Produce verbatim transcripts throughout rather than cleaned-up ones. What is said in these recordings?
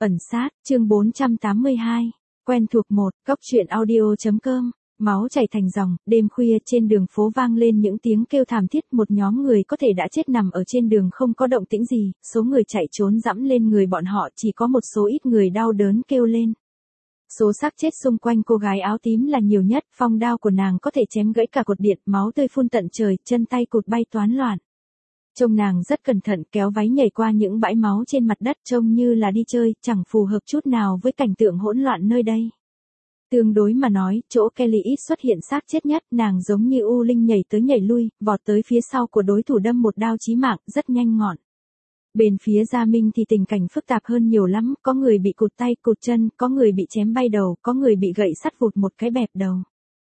Ẩn sát, chương bốn trăm tám mươi hai. Quen thuộc một, Cốc truyện audio.com. Máu chảy thành dòng, đêm khuya trên đường phố vang lên những tiếng kêu thảm thiết, một nhóm người có thể đã chết nằm ở trên đường không có động tĩnh gì, số người chạy trốn dẫm lên người bọn họ, chỉ có một số ít người đau đớn kêu lên. Số xác chết xung quanh cô gái áo tím là nhiều nhất, phong đao của nàng có thể chém gãy cả cột điện, máu tươi phun tận trời, chân tay cụt bay toán loạn. Trông nàng rất cẩn thận kéo váy nhảy qua những bãi máu trên mặt đất, trông như là đi chơi, chẳng phù hợp chút nào với cảnh tượng hỗn loạn nơi đây. Tương đối mà nói, chỗ Kelly ít xuất hiện xác chết nhất, nàng giống như u linh nhảy tới nhảy lui, vọt tới phía sau của đối thủ đâm một đao chí mạng, rất nhanh ngọn. Bên phía Gia Minh thì tình cảnh phức tạp hơn nhiều lắm, có người bị cụt tay cụt chân, có người bị chém bay đầu, có người bị gậy sắt vụt một cái bẹp đầu.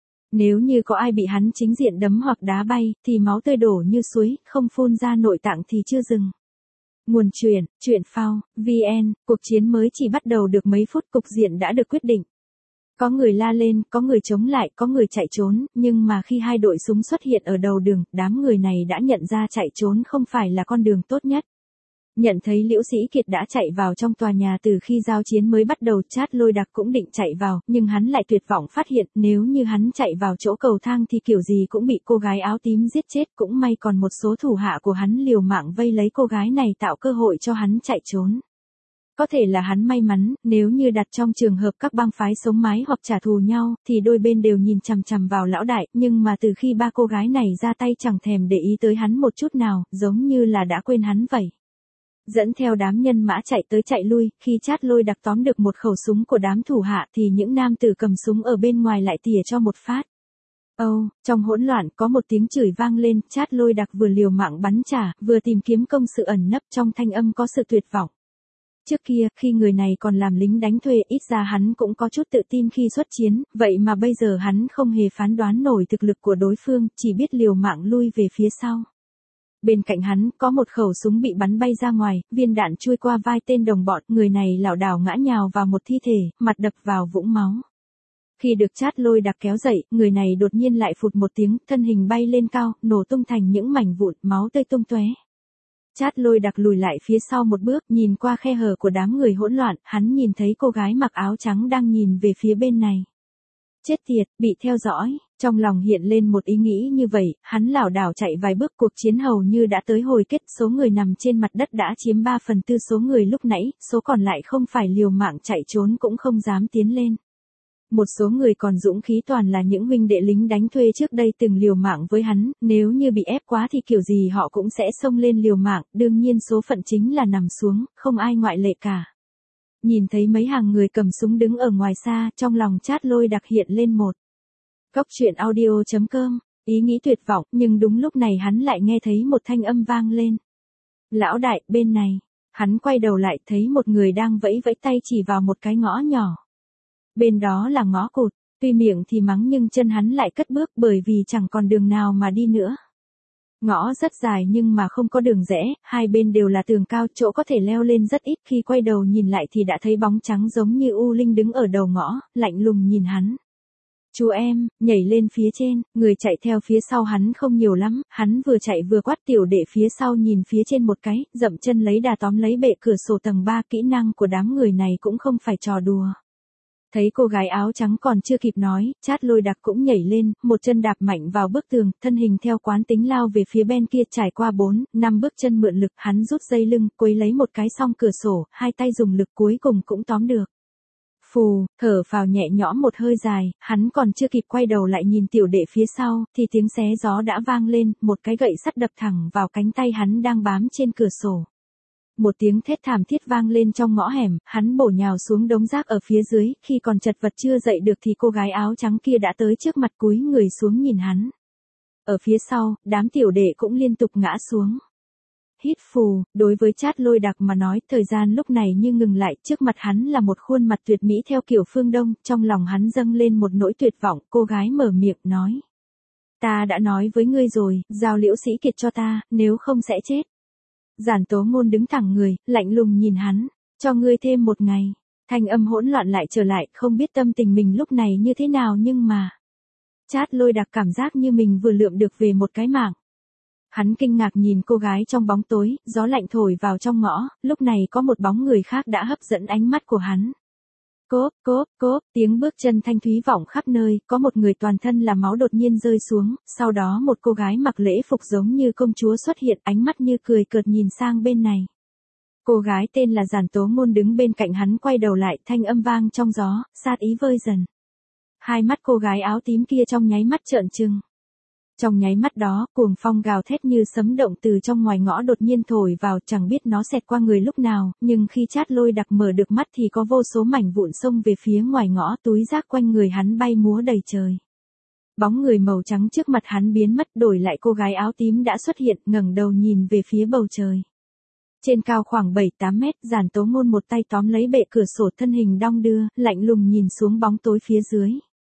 Nếu như có ai bị hắn chính diện đấm hoặc đá bay, thì máu tươi đổ như suối, không phun ra nội tạng thì chưa dừng. Nguồn truyện, truyện phao, vn, cuộc chiến mới chỉ bắt đầu được mấy phút, cục diện đã được quyết định. Có người la lên, có người chống lại, có người chạy trốn, nhưng mà khi hai đội súng xuất hiện ở đầu đường, đám người này đã nhận ra chạy trốn không phải là con đường tốt nhất. Nhận thấy Liễu Sĩ Kiệt đã chạy vào trong tòa nhà từ khi giao chiến mới bắt đầu, Chát Lôi Đặc cũng định chạy vào, nhưng hắn lại tuyệt vọng phát hiện nếu như hắn chạy vào chỗ cầu thang thì kiểu gì cũng bị cô gái áo tím giết chết, cũng may còn một số thủ hạ của hắn liều mạng vây lấy cô gái này tạo cơ hội cho hắn chạy trốn. Có thể là hắn may mắn, nếu như đặt trong trường hợp các bang phái sống mái hoặc trả thù nhau, thì đôi bên đều nhìn chằm chằm vào lão đại, nhưng mà từ khi ba cô gái này ra tay chẳng thèm để ý tới hắn một chút nào, giống như là đã quên hắn vậy. Dẫn theo đám nhân mã chạy tới chạy lui, khi Chát Lôi Đặc tóm được một khẩu súng của đám thủ hạ thì những nam tử cầm súng ở bên ngoài lại tỉa cho một phát. Âu, oh, trong hỗn loạn có một tiếng chửi vang lên, Chát Lôi Đặc vừa liều mạng bắn trả, vừa tìm kiếm công sự ẩn nấp, trong thanh âm có sự tuyệt vọng. Trước kia, khi người này còn làm lính đánh thuê, ít ra hắn cũng có chút tự tin khi xuất chiến, vậy mà bây giờ hắn không hề phán đoán nổi thực lực của đối phương, chỉ biết liều mạng lui về phía sau. Bên cạnh hắn, có một khẩu súng bị bắn bay ra ngoài, viên đạn chui qua vai tên đồng bọn, người này lảo đảo ngã nhào vào một thi thể, mặt đập vào vũng máu. Khi được Chát Lôi Đặc kéo dậy, người này đột nhiên lại phụt một tiếng, thân hình bay lên cao, nổ tung thành những mảnh vụn, máu tươi tung tóe. Chát Lôi Đặc lùi lại phía sau một bước, nhìn qua khe hở của đám người hỗn loạn, hắn nhìn thấy cô gái mặc áo trắng đang nhìn về phía bên này. Chết tiệt, bị theo dõi, trong lòng hiện lên một ý nghĩ như vậy, hắn lảo đảo chạy vài bước, cuộc chiến hầu như đã tới hồi kết, số người nằm trên mặt đất đã chiếm ba phần tư số người lúc nãy, số còn lại không phải liều mạng chạy trốn cũng không dám tiến lên. Một số người còn dũng khí toàn là những huynh đệ lính đánh thuê trước đây từng liều mạng với hắn, nếu như bị ép quá thì kiểu gì họ cũng sẽ xông lên liều mạng, đương nhiên số phận chính là nằm xuống, không ai ngoại lệ cả. Nhìn thấy mấy hàng người cầm súng đứng ở ngoài xa, trong lòng Chát Lôi Đặc hiện lên một. Cốc truyện audio.com, ý nghĩ tuyệt vọng, nhưng đúng lúc này hắn lại nghe thấy một thanh âm vang lên. Lão đại, bên này, hắn quay đầu lại thấy một người đang vẫy vẫy tay chỉ vào một cái ngõ nhỏ. Bên đó là ngõ cụt, tuy miệng thì mắng nhưng chân hắn lại cất bước bởi vì chẳng còn đường nào mà đi nữa. Ngõ rất dài nhưng mà không có đường rẽ, hai bên đều là tường cao, chỗ có thể leo lên rất ít, khi quay đầu nhìn lại thì đã thấy bóng trắng giống như u linh đứng ở đầu ngõ, lạnh lùng nhìn hắn. Chú em, nhảy lên phía trên, người chạy theo phía sau hắn không nhiều lắm, hắn vừa chạy vừa quát tiểu đệ phía sau nhìn phía trên một cái, dậm chân lấy đà tóm lấy bệ cửa sổ tầng ba, kỹ năng của đám người này cũng không phải trò đùa. Thấy cô gái áo trắng còn chưa kịp nói, Chát Lôi Đặc cũng nhảy lên, một chân đạp mạnh vào bức tường, thân hình theo quán tính lao về phía bên kia, trải qua bốn, năm bước chân mượn lực, hắn rút dây lưng, quấy lấy một cái song cửa sổ, hai tay dùng lực cuối cùng cũng tóm được. Phù, thở phào nhẹ nhõm một hơi dài, hắn còn chưa kịp quay đầu lại nhìn tiểu đệ phía sau, thì tiếng xé gió đã vang lên, một cái gậy sắt đập thẳng vào cánh tay hắn đang bám trên cửa sổ. Một tiếng thét thảm thiết vang lên trong ngõ hẻm, hắn bổ nhào xuống đống rác ở phía dưới, khi còn chật vật chưa dậy được thì cô gái áo trắng kia đã tới trước mặt cúi người xuống nhìn hắn. Ở phía sau, đám tiểu đệ cũng liên tục ngã xuống. Hít phù, đối với Chát Lôi Đặc mà nói, thời gian lúc này như ngừng lại, trước mặt hắn là một khuôn mặt tuyệt mỹ theo kiểu phương Đông, trong lòng hắn dâng lên một nỗi tuyệt vọng, cô gái mở miệng nói. Ta đã nói với ngươi rồi, giao Liễu Sĩ Kiệt cho ta, nếu không sẽ chết. Giản Tố Ngôn đứng thẳng người, lạnh lùng nhìn hắn, cho ngươi thêm một ngày. Thanh âm hỗn loạn lại trở lại, không biết tâm tình mình lúc này như thế nào nhưng mà. Chát Lôi Đặc cảm giác như mình vừa lượm được về một cái mạng. Hắn kinh ngạc nhìn cô gái trong bóng tối, gió lạnh thổi vào trong ngõ, lúc này có một bóng người khác đã hấp dẫn ánh mắt của hắn. Cốp, cốp, cốp, tiếng bước chân thanh thúy vọng khắp nơi, có một người toàn thân là máu đột nhiên rơi xuống, sau đó một cô gái mặc lễ phục giống như công chúa xuất hiện, ánh mắt như cười cợt nhìn sang bên này. Cô gái tên là Giản Tố Ngôn đứng bên cạnh hắn quay đầu lại, thanh âm vang trong gió, sát ý vơi dần. Hai mắt cô gái áo tím kia trong nháy mắt trợn trừng. Trong nháy mắt đó, cuồng phong gào thét như sấm động từ trong ngoài ngõ đột nhiên thổi vào, chẳng biết nó xẹt qua người lúc nào, nhưng khi Chát Lôi Đặc mở được mắt thì có vô số mảnh vụn xông về phía ngoài ngõ, túi rác quanh người hắn bay múa đầy trời. Bóng người màu trắng trước mặt hắn biến mất, đổi lại cô gái áo tím đã xuất hiện, ngẩng đầu nhìn về phía bầu trời. Trên cao khoảng bảy tám mét, Giản Tố Ngôn một tay tóm lấy bệ cửa sổ, thân hình đong đưa, lạnh lùng nhìn xuống bóng tối phía dưới.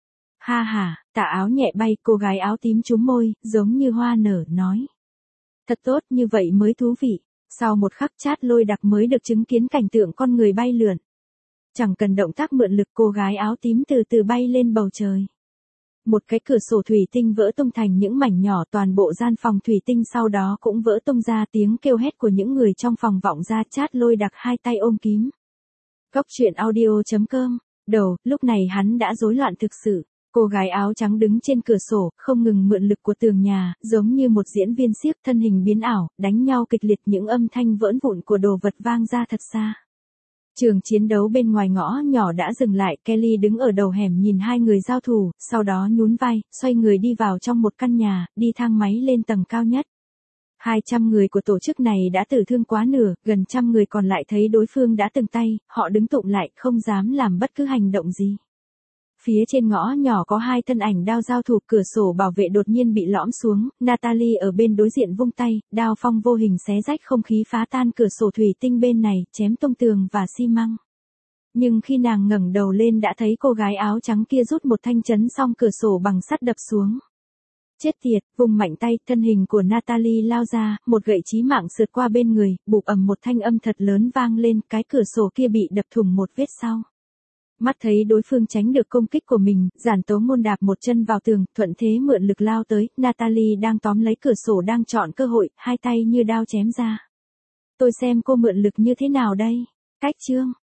Ha ha, tà áo nhẹ bay, cô gái áo tím chúm môi, giống như hoa nở, nói. Thật tốt, như vậy mới thú vị. Sau một khắc Chát Lôi Đặc mới được chứng kiến cảnh tượng con người bay lượn. Chẳng cần động tác mượn lực, cô gái áo tím từ từ bay lên bầu trời. Một cái cửa sổ thủy tinh vỡ tung thành những mảnh nhỏ, toàn bộ gian phòng thủy tinh sau đó cũng vỡ tung ra, tiếng kêu hét của những người trong phòng vọng ra. Chát Lôi Đặc hai tay ôm kiếm. Cốc truyện audio chấm com. Đầu, lúc này hắn đã rối loạn thực sự. Cô gái áo trắng đứng trên cửa sổ, không ngừng mượn lực của tường nhà, giống như một diễn viên xiếc, thân hình biến ảo, đánh nhau kịch liệt, những âm thanh vỡ vụn của đồ vật vang ra thật xa. Trường chiến đấu bên ngoài ngõ nhỏ đã dừng lại, Kelly đứng ở đầu hẻm nhìn hai người giao thủ, sau đó nhún vai, xoay người đi vào trong một căn nhà, đi thang máy lên tầng cao nhất. hai trăm người của tổ chức này đã tử thương quá nửa, gần trăm người còn lại thấy đối phương đã từng tay, họ đứng tụng lại, không dám làm bất cứ hành động gì. Phía trên ngõ nhỏ có hai thân ảnh đao giao thủ, cửa sổ bảo vệ đột nhiên bị lõm xuống, Natalie ở bên đối diện vung tay, đao phong vô hình xé rách không khí, phá tan cửa sổ thủy tinh bên này, chém tung tường và xi măng. Nhưng khi nàng ngẩng đầu lên đã thấy cô gái áo trắng kia rút một thanh chấn song cửa sổ bằng sắt đập xuống. Chết tiệt, vùng mạnh tay, thân hình của Natalie lao ra, một gậy chí mạng sượt qua bên người, bụp ầm một thanh âm thật lớn vang lên, cái cửa sổ kia bị đập thủng một vết sau. Mắt thấy đối phương tránh được công kích của mình, Giản Tố Ngôn đạp một chân vào tường, thuận thế mượn lực lao tới, Natalie đang tóm lấy cửa sổ đang chọn cơ hội, hai tay như đao chém ra. Tôi xem cô mượn lực như thế nào đây? Cách chương.